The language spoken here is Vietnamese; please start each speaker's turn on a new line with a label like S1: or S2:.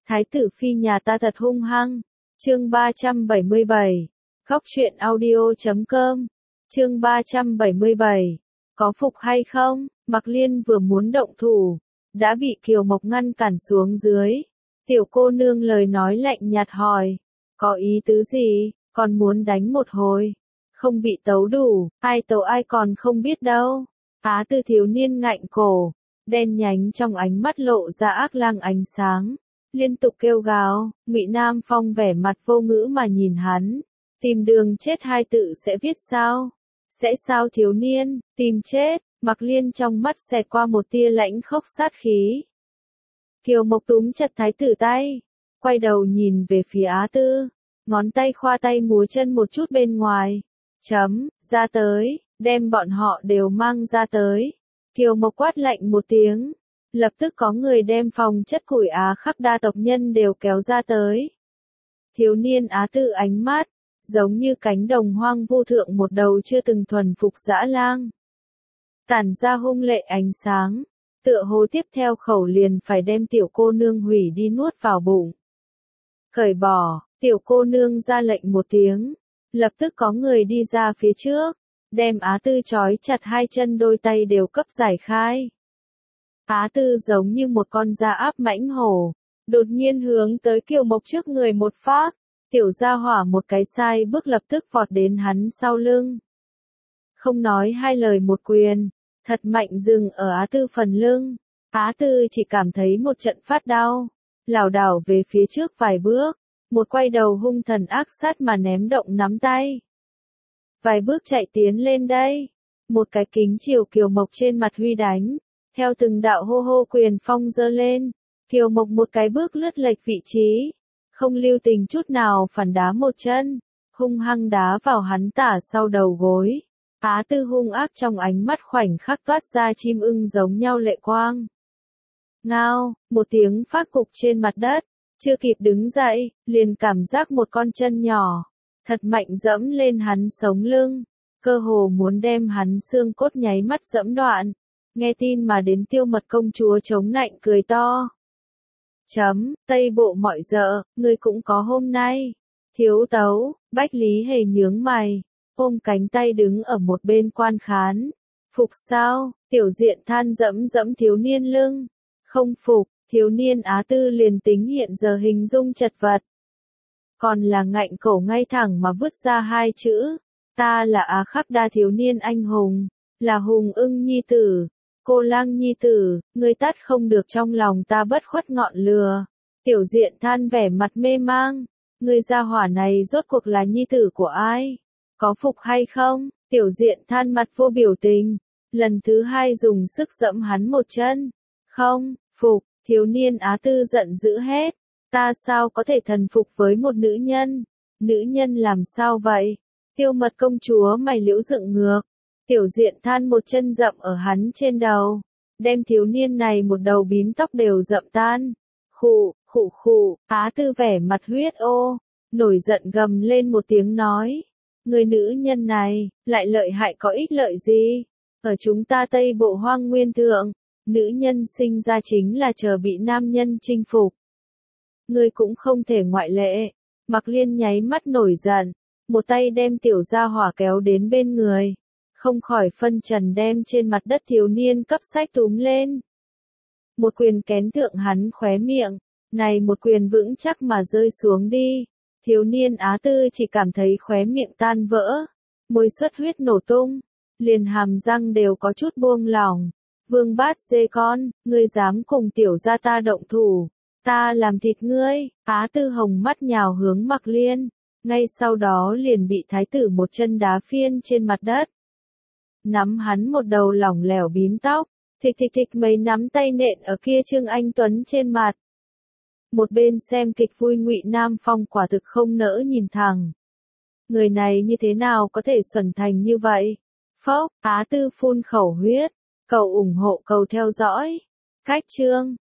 S1: Thái tử phi nhà ta thật hung hăng. Chương 377. Góc truyện audio.com. Chương 377. Có phục hay không? Mạc Liên vừa muốn động thủ, đã bị Kiều Mộc ngăn cản xuống dưới. Tiểu cô nương lời nói lạnh nhạt hỏi, có ý tứ gì, còn muốn đánh một hồi? Không bị tấu đủ, ai tấu ai còn không biết đâu. Á Tư thiếu niên ngạnh cổ, đen nhánh trong ánh mắt lộ ra ác lang ánh sáng, liên tục kêu gào. Ngụy Nam Phong vẻ mặt vô ngữ mà nhìn hắn, tìm đường chết hai tự sẽ viết sao? Sẽ sao thiếu niên, tìm chết? Mạc Liên trong mắt xẹt qua một tia lãnh khốc sát khí. Kiều Mộc túm chặt thái tử tay, quay đầu nhìn về phía Á Tư, ngón tay khoa tay múa chân một chút bên ngoài. Ra tới, đem bọn họ đều mang ra tới. Kiều Mộc quát lạnh một tiếng, lập tức có người đem phòng chất củi Á Khắc đa tộc nhân đều kéo ra tới. Thiếu niên Á Tư ánh mắt, giống như cánh đồng hoang vu thượng một đầu chưa từng thuần phục dã lang. Tản ra hung lệ ánh sáng, tựa hồ tiếp theo khẩu liền phải đem tiểu cô nương hủy đi nuốt vào bụng. Cởi bỏ, tiểu cô nương ra lệnh một tiếng, lập tức có người đi ra phía trước, đem Á Tư trói chặt hai chân đôi tay đều cấp giải khai. Á Tư giống như một con dã áp mãnh hổ, đột nhiên hướng tới Kiều Mộc trước người một phát, tiểu gia hỏa một cái sai bước lập tức vọt đến hắn sau lưng. Không nói hai lời một quyền, thật mạnh dừng ở Á Tư phần lưng. Á Tư chỉ cảm thấy một trận phát đau, lảo đảo về phía trước vài bước, một quay đầu hung thần ác sát mà ném động nắm tay. Vài bước chạy tiến lên đây, một cái kính chiều Kiều Mộc trên mặt huy đánh, theo từng đạo hô hô quyền phong giơ lên, Kiều Mộc một cái bước lướt lệch vị trí, không lưu tình chút nào phản đá một chân, hung hăng đá vào hắn tả sau đầu gối. Á Tư hung ác trong ánh mắt khoảnh khắc toát ra chim ưng giống nhau lệ quang. Ngao, một tiếng phát cục trên mặt đất, chưa kịp đứng dậy, liền cảm giác một con chân nhỏ, thật mạnh dẫm lên hắn sống lưng, cơ hồ muốn đem hắn xương cốt nháy mắt dẫm đoạn. Nghe tin mà đến Tiêu Mật công chúa chống nạnh cười to. Tây bộ mọi dợ, ngươi cũng có hôm nay. Thiếu tấu, Bách Lý Hề nhướng mày, ôm cánh tay đứng ở một bên quan khán. Phục sao? Tiểu Diện than dẫm dẫm thiếu niên lưng. Không phục, thiếu niên Á Tư liền tính hiện giờ hình dung chật vật. Còn là ngạnh cổ ngay thẳng mà vứt ra hai chữ. Ta là Á Khắc đa thiếu niên anh hùng, là Hùng Ưng nhi tử. Cô lang nhi tử, ngươi tắt không được trong lòng ta bất khuất ngọn lửa. Tiểu Diện than vẻ mặt mê mang, ngươi gia hỏa này rốt cuộc là nhi tử của ai? Có phục hay không? Tiểu Diện than mặt vô biểu tình, lần thứ hai dùng sức dẫm hắn một chân. Không, phục, thiếu niên Á Tư giận dữ hét, ta sao có thể thần phục với một nữ nhân? Nữ nhân làm sao vậy? Tiêu Mật công chúa mày liễu dựng ngược. Tiểu Diện than một chân dậm ở hắn trên đầu, đem thiếu niên này một đầu bím tóc đều dậm tan. Khụ, Á Tư vẻ mặt huyết ô, nổi giận gầm lên một tiếng nói, người nữ nhân này, lại lợi hại có ích lợi gì? Ở chúng ta Tây Bộ Hoang Nguyên Thượng, nữ nhân sinh ra chính là chờ bị nam nhân chinh phục. Ngươi cũng không thể ngoại lệ. Mạc Liên nháy mắt nổi giận, một tay đem tiểu gia hỏa kéo đến bên người, không khỏi phân trần đem trên mặt đất thiếu niên cấp sách túm lên. Một quyền kén thượng hắn khóe miệng, này một quyền vững chắc mà rơi xuống đi. Thiếu niên Á Tư chỉ cảm thấy khóe miệng tan vỡ, môi xuất huyết nổ tung, liền hàm răng đều có chút buông lỏng. Vương bát dê con, ngươi dám cùng tiểu gia ta động thủ, ta làm thịt ngươi. Á Tư hồng mắt nhào hướng Mạc Liên, ngay sau đó liền bị thái tử một chân đá phiên trên mặt đất. Nắm hắn một đầu lỏng lẻo bím tóc, thịch mấy nắm tay nện ở kia Trương Anh Tuấn trên mặt. Một bên xem kịch vui Ngụy Nam Phong quả thực không nỡ nhìn thẳng. Người này như thế nào có thể xuẩn thành như vậy? Phốc, Á Tư phun khẩu huyết, cầu ủng hộ cầu theo dõi. Cách chương